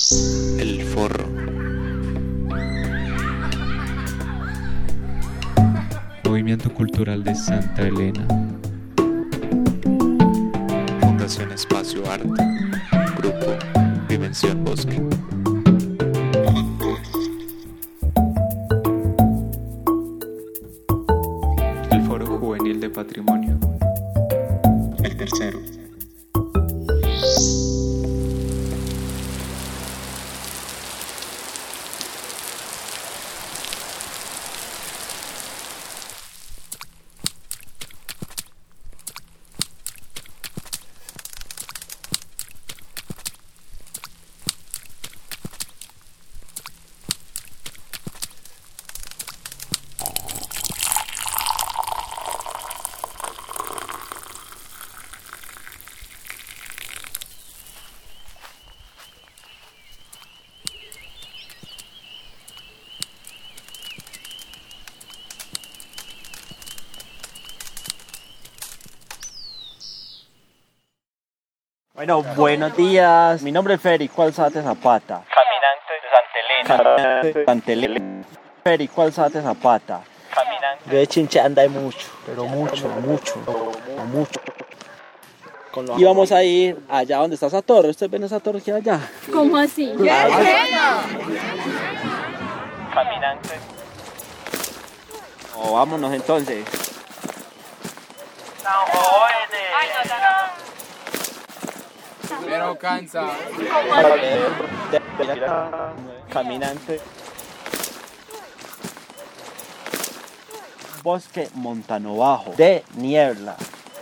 El Forro. Movimiento Cultural de Santa Elena. Fundación Espacio Arte. Grupo Dimensión Bosque. El Foro Juvenil de Patrimonio. El tercero. Bueno, buenos días. Mi nombre es Federico Alzate Zapata. Caminante de Santa Elena. Federico Alzate Zapata. Caminante. Yo de Chinchanda hay mucho, pero mucho. Y vamos a ir allá donde está esa torre. ¿Ustedes ven esa torre que hay allá? ¿Cómo así? Caminante. Oh, vámonos entonces. Pero cansa. Caminante. Bosque montano bajo de niebla.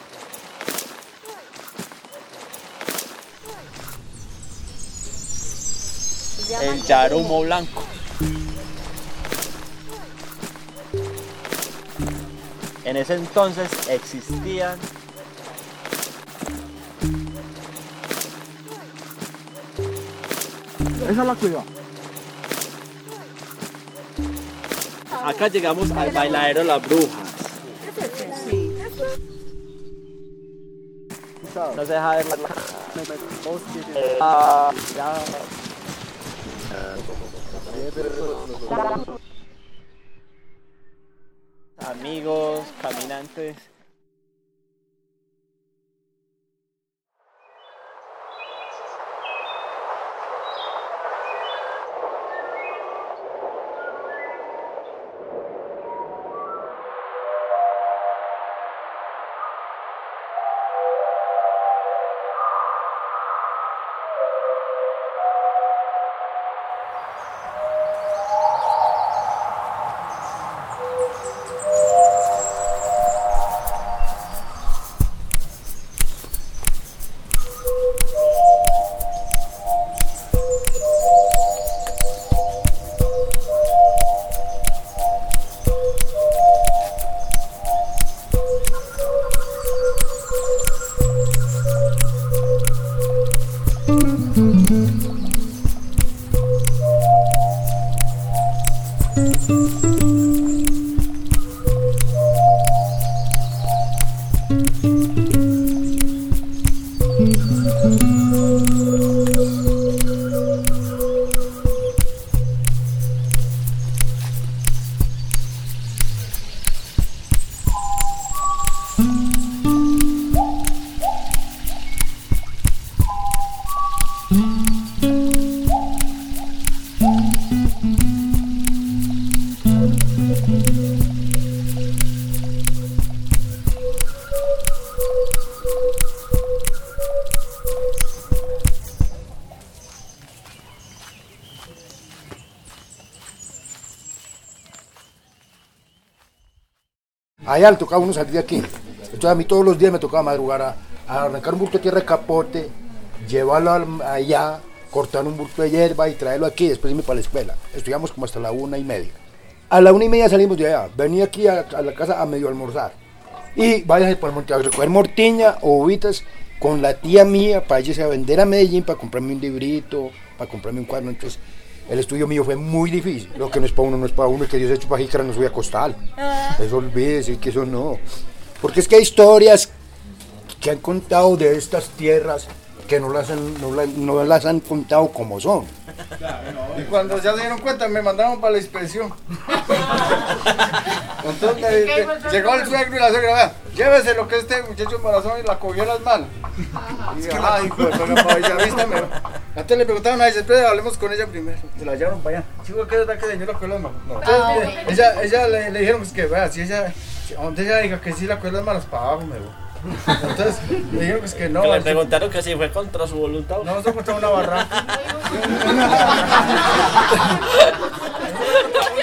El yarumo blanco. En ese entonces existían Esa es la cueva. Acá llegamos al bailadero Las Brujas. No se deja ver la amigos, caminantes. Allá le tocaba uno salir de aquí. Entonces a mí todos los días me tocaba madrugar a arrancar un bulto de tierra de capote, llevarlo allá, cortar un bulto de hierba y traerlo aquí y después irme para la escuela. Estudiamos como hasta la 1:30. A la 1:30 salimos de allá. Venía aquí a la casa a medio almorzar. Y váyase por el monte a recoger mortiña o uvitas con la tía mía para irse a vender a Medellín, para comprarme un librito, para comprarme un cuaderno. Entonces el estudio mío fue muy difícil. Lo que no es para uno, no es para uno. El que Dios ha hecho para jícara no sube a costal. Eso olvídese, que eso no. Porque es que hay historias que han contado de estas tierras que no las han contado como son. Y cuando ya se dieron cuenta me mandaron para la inspección. Entonces llegó el suegro y la suegra, vea, llévese lo que este muchacho embarazó y la cogió las manos. Y yo, ay, pues, bueno, ya vístame. Antes le preguntaron a ella, espera, hablemos con ella primero. Se la llevaron para allá. Chico, ¿qué es verdad que señor la cogió las manos? No. Entonces, ella le dijeron pues, que, vea, si donde ella diga que sí la cogió las manos, para abajo me voy. Entonces le dijeron pues, que no. Que le preguntaron que si fue contra su voluntad. No, se encontró una barra.